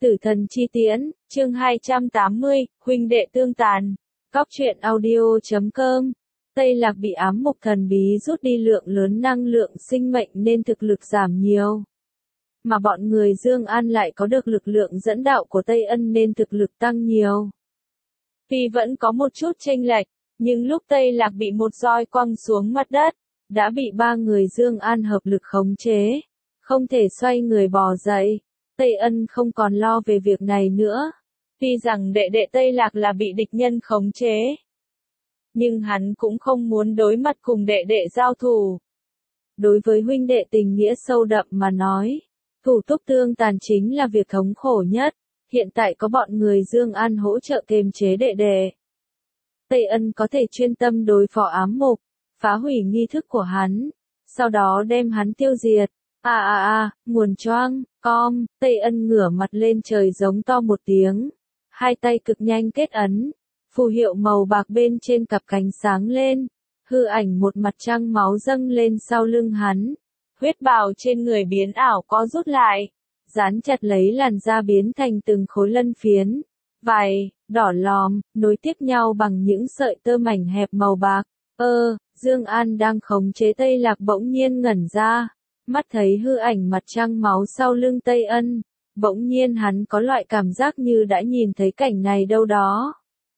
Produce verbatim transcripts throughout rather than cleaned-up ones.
Tử thần chi tiễn, chương hai trăm tám mươi, huynh đệ tương tàn. Cóc truyện audio chấm com. Tây Lạc bị ám mục thần bí rút đi lượng lớn năng lượng sinh mệnh nên thực lực giảm nhiều. Mà bọn người Dương An lại có được lực lượng dẫn đạo của Tây Ân nên thực lực tăng nhiều. Tuy vẫn có một chút chênh lệch, nhưng lúc Tây Lạc bị một roi quăng xuống mặt đất, đã bị ba người Dương An hợp lực khống chế, không thể xoay người bò dậy. Tây Ân không còn lo về việc này nữa. Tuy rằng đệ đệ Tây Lạc là bị địch nhân khống chế, nhưng hắn cũng không muốn đối mặt cùng đệ đệ giao thủ. Đối với huynh đệ tình nghĩa sâu đậm mà nói, thủ túc tương tàn chính là việc thống khổ nhất. Hiện tại có bọn người Dương An hỗ trợ kiềm chế đệ đệ, Tây Ân có thể chuyên tâm đối phó ám mục, phá hủy nghi thức của hắn, sau đó đem hắn tiêu diệt. À à à, nguồn choang, com, Tây Ân ngửa mặt lên trời giống to một tiếng, hai tay cực nhanh kết ấn, phù hiệu màu bạc bên trên cặp cánh sáng lên, hư ảnh một mặt trăng máu dâng lên sau lưng hắn, huyết bào trên người biến ảo co rút lại, dán chặt lấy làn da biến thành từng khối lân phiến, vài, đỏ lòm, nối tiếp nhau bằng những sợi tơ mảnh hẹp màu bạc. Ơ, Dương An đang khống chế Tây Lạc bỗng nhiên ngẩn ra. Mắt thấy hư ảnh mặt trăng máu sau lưng Tây Ân, bỗng nhiên hắn có loại cảm giác như đã nhìn thấy cảnh này đâu đó.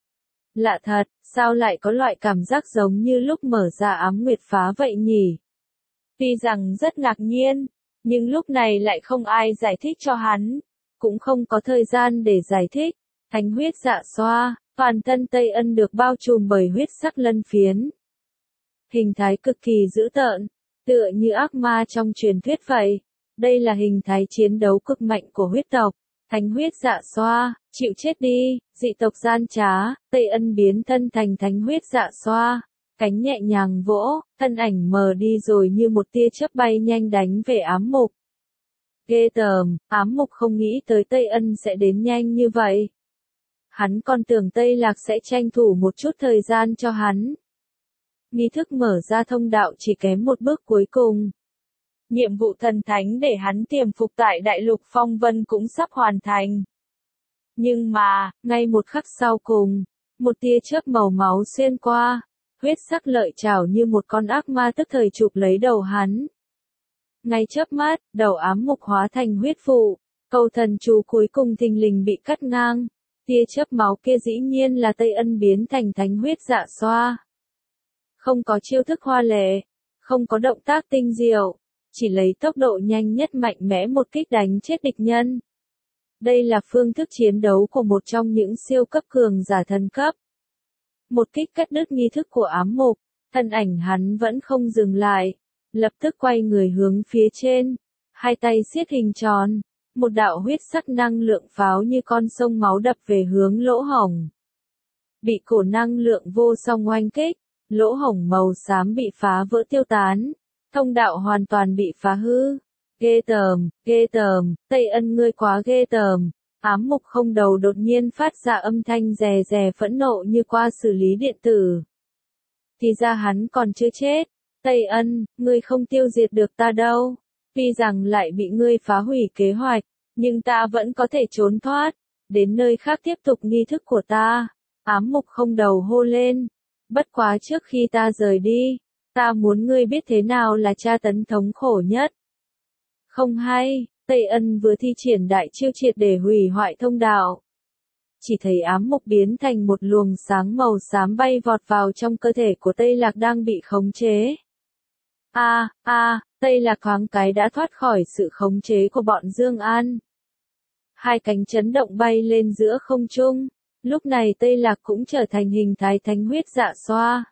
Lạ thật, sao lại có loại cảm giác giống như lúc mở ra ám nguyệt phá vậy nhỉ? Tuy rằng rất ngạc nhiên, nhưng lúc này lại không ai giải thích cho hắn, cũng không có thời gian để giải thích. Thánh huyết dạ xoa, toàn thân Tây Ân được bao trùm bởi huyết sắc lân phiến. Hình thái cực kỳ dữ tợn, tựa như ác ma trong truyền thuyết vậy. Đây là hình thái chiến đấu cực mạnh của huyết tộc. Thánh huyết dạ xoa, chịu chết đi, dị tộc gian trá. Tây Ân biến thân thành thánh huyết dạ xoa, cánh nhẹ nhàng vỗ, thân ảnh mờ đi rồi như một tia chớp bay nhanh đánh về ám mục. Ghê tởm, ám mục không nghĩ tới Tây Ân sẽ đến nhanh như vậy. Hắn còn tưởng Tây Lạc sẽ tranh thủ một chút thời gian cho hắn. Nghi thức mở ra thông đạo chỉ kém một bước cuối cùng. Nhiệm vụ thần thánh để hắn tiềm phục tại đại lục phong vân cũng sắp hoàn thành. Nhưng mà, ngay một khắc sau cùng, một tia chớp màu máu xuyên qua, huyết sắc lợi chảo như một con ác ma tức thời chụp lấy đầu hắn. Ngay chớp mắt, đầu ám mục hóa thành huyết vụ, câu thần chú cuối cùng thình lình bị cắt ngang. Tia chớp máu kia dĩ nhiên là Tây Ân biến thành thánh huyết dạ xoa. Không có chiêu thức hoa lệ, không có động tác tinh diệu, chỉ lấy tốc độ nhanh nhất mạnh mẽ một kích đánh chết địch nhân. Đây là phương thức chiến đấu của một trong những siêu cấp cường giả thần cấp. Một kích cắt đứt nghi thức của ám mục, thân ảnh hắn vẫn không dừng lại, lập tức quay người hướng phía trên, hai tay siết hình tròn. Một đạo huyết sắc năng lượng pháo như con sông máu đập về hướng lỗ hổng. Bị cổ năng lượng vô song oanh kích, lỗ hổng màu xám bị phá vỡ tiêu tán, thông đạo hoàn toàn bị phá hư. Ghê tởm, ghê tởm, Tây Ân ngươi quá ghê tởm. Ám mục không đầu đột nhiên phát ra âm thanh rè rè phẫn nộ như qua xử lý điện tử. Thì ra hắn còn chưa chết. Tây Ân, ngươi không tiêu diệt được ta đâu. Tuy rằng lại bị ngươi phá hủy kế hoạch, nhưng ta vẫn có thể trốn thoát, đến nơi khác tiếp tục nghi thức của ta. Ám mục không đầu hô lên. Bất quá trước khi ta rời đi, ta muốn ngươi biết thế nào là tra tấn thống khổ nhất. Không hay, Tây Ân vừa thi triển đại chiêu triệt để hủy hoại thông đạo. Chỉ thấy ám mục biến thành một luồng sáng màu xám bay vọt vào trong cơ thể của Tây Lạc đang bị khống chế. A, a, Tây Lạc thoáng cái đã thoát khỏi sự khống chế của bọn Dương An. Hai cánh chấn động bay lên giữa không trung, lúc này Tây Lạc cũng trở thành hình thái thánh huyết dạ xoa.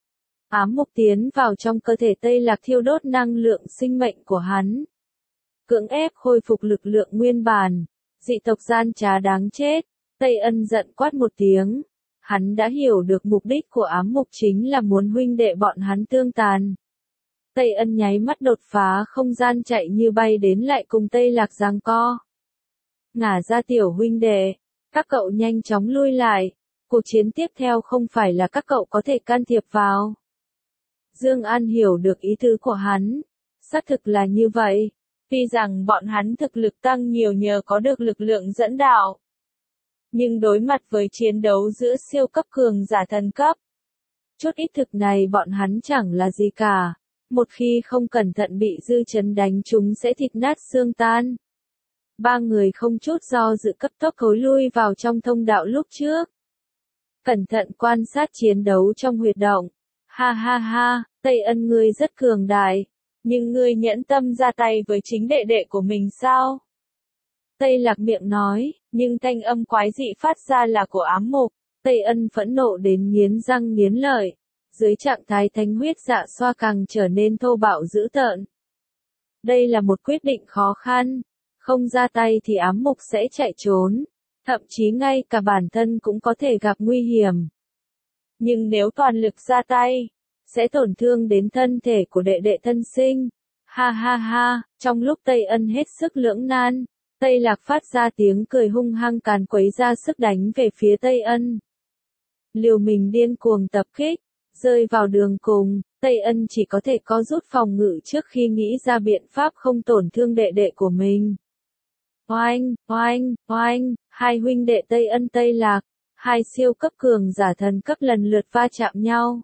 Ám mục tiến vào trong cơ thể Tây Lạc thiêu đốt năng lượng sinh mệnh của hắn. Cưỡng ép khôi phục lực lượng nguyên bản, dị tộc gian trá đáng chết, Tây Ân giận quát một tiếng. Hắn đã hiểu được mục đích của ám mục chính là muốn huynh đệ bọn hắn tương tàn. Tây Ân nháy mắt đột phá không gian chạy như bay đến lại cùng Tây Lạc giằng co. Ngả ra tiểu huynh đệ, các cậu nhanh chóng lui lại, cuộc chiến tiếp theo không phải là các cậu có thể can thiệp vào. Dương An hiểu được ý tứ của hắn, xác thực là như vậy. Tuy rằng bọn hắn thực lực tăng nhiều nhờ có được lực lượng dẫn đạo. Nhưng đối mặt với chiến đấu giữa siêu cấp cường giả thần cấp. Chút ít thực này bọn hắn chẳng là gì cả. Một khi không cẩn thận bị dư chấn đánh chúng sẽ thịt nát xương tan. Ba người không chút do dự cấp tốc thối lui vào trong thông đạo lúc trước. Cẩn thận quan sát chiến đấu trong huyệt động. Ha ha ha, Tây Ân ngươi rất cường đại. Nhưng ngươi nhẫn tâm ra tay với chính đệ đệ của mình sao? Tây Lạc miệng nói, nhưng thanh âm quái dị phát ra là của ám mục. Tây Ân phẫn nộ đến nghiến răng nghiến lợi. Dưới trạng thái thánh huyết dạ xoa càng trở nên thô bạo dữ tợn. Đây là một quyết định khó khăn. Không ra tay thì ám mục sẽ chạy trốn. Thậm chí ngay cả bản thân cũng có thể gặp nguy hiểm. Nhưng nếu toàn lực ra tay, sẽ tổn thương đến thân thể của đệ đệ thân sinh. Ha ha ha, trong lúc Tây Ân hết sức lưỡng nan, Tây Lạc phát ra tiếng cười hung hăng càn quấy ra sức đánh về phía Tây Ân. Liều mình điên cuồng tập kích, rơi vào đường cùng, Tây Ân chỉ có thể có rút phòng ngự trước khi nghĩ ra biện pháp không tổn thương đệ đệ của mình. Oanh, oanh, oanh, hai huynh đệ Tây Ân Tây Lạc, hai siêu cấp cường giả thần cấp lần lượt va chạm nhau.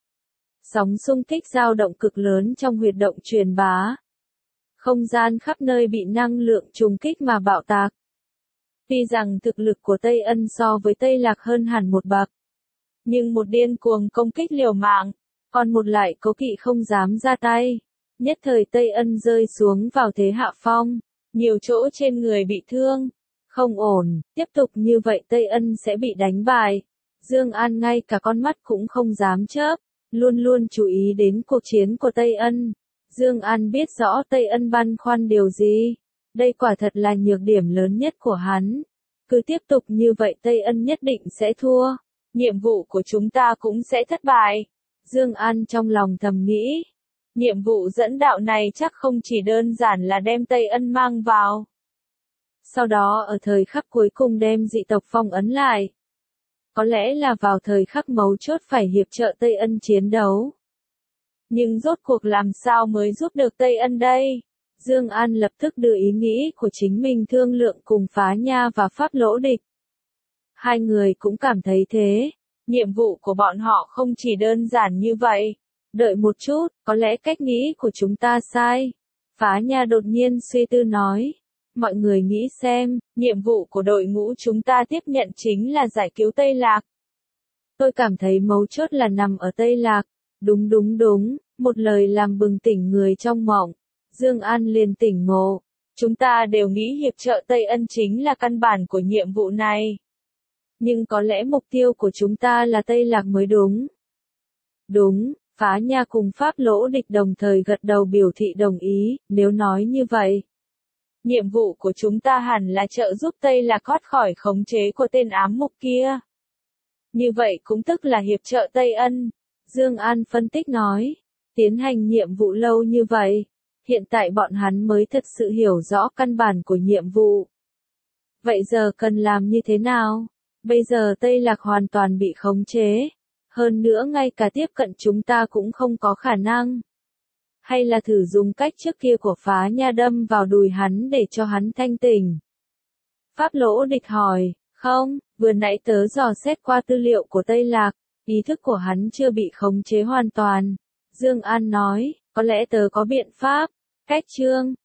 Sóng xung kích dao động cực lớn trong huyệt động truyền bá. Không gian khắp nơi bị năng lượng trùng kích mà bạo tạc. Tuy rằng thực lực của Tây Ân so với Tây Lạc hơn hẳn một bậc. Nhưng một điên cuồng công kích liều mạng, còn một lại cố kỵ không dám ra tay. Nhất thời Tây Ân rơi xuống vào thế hạ phong, nhiều chỗ trên người bị thương. Không ổn, tiếp tục như vậy Tây Ân sẽ bị đánh bại. Dương An ngay cả con mắt cũng không dám chớp, luôn luôn chú ý đến cuộc chiến của Tây Ân. Dương An biết rõ Tây Ân băn khoăn điều gì. Đây quả thật là nhược điểm lớn nhất của hắn. Cứ tiếp tục như vậy Tây Ân nhất định sẽ thua. Nhiệm vụ của chúng ta cũng sẽ thất bại. Dương An trong lòng thầm nghĩ. Nhiệm vụ dẫn đạo này chắc không chỉ đơn giản là đem Tây Ân mang vào. Sau đó ở thời khắc cuối cùng đem dị tộc phong ấn lại. Có lẽ là vào thời khắc mấu chốt phải hiệp trợ Tây Ân chiến đấu. Nhưng rốt cuộc làm sao mới giúp được Tây Ân đây? Dương An lập tức đưa ý nghĩ của chính mình thương lượng cùng Phá Nha và Pháp Lỗ Địch. Hai người cũng cảm thấy thế. Nhiệm vụ của bọn họ không chỉ đơn giản như vậy. Đợi một chút, có lẽ cách nghĩ của chúng ta sai. Phá Nha đột nhiên suy tư nói. Mọi người nghĩ xem, nhiệm vụ của đội ngũ chúng ta tiếp nhận chính là giải cứu Tây Lạc. Tôi cảm thấy mấu chốt là nằm ở Tây Lạc. Đúng đúng đúng, một lời làm bừng tỉnh người trong mộng. Dương An liền tỉnh ngộ. Chúng ta đều nghĩ hiệp trợ Tây Ân chính là căn bản của nhiệm vụ này. Nhưng có lẽ mục tiêu của chúng ta là Tây Lạc mới đúng. Đúng, Phá Nha cùng Pháp Lỗ Địch đồng thời gật đầu biểu thị đồng ý, nếu nói như vậy. Nhiệm vụ của chúng ta hẳn là trợ giúp Tây Lạc thoát khỏi khống chế của tên ám mục kia. Như vậy cũng tức là hiệp trợ Tây Ân. Dương An phân tích nói. Tiến hành nhiệm vụ lâu như vậy. Hiện tại bọn hắn mới thật sự hiểu rõ căn bản của nhiệm vụ. Vậy giờ cần làm như thế nào? Bây giờ Tây Lạc hoàn toàn bị khống chế. Hơn nữa ngay cả tiếp cận chúng ta cũng không có khả năng. Hay là thử dùng cách trước kia của Phá Nha đâm vào đùi hắn để cho hắn thanh tỉnh? Pháp Lỗ Địch hỏi, không, vừa nãy tớ dò xét qua tư liệu của Tây Lạc, ý thức của hắn chưa bị khống chế hoàn toàn. Dương An nói, có lẽ tớ có biện pháp. Cách chương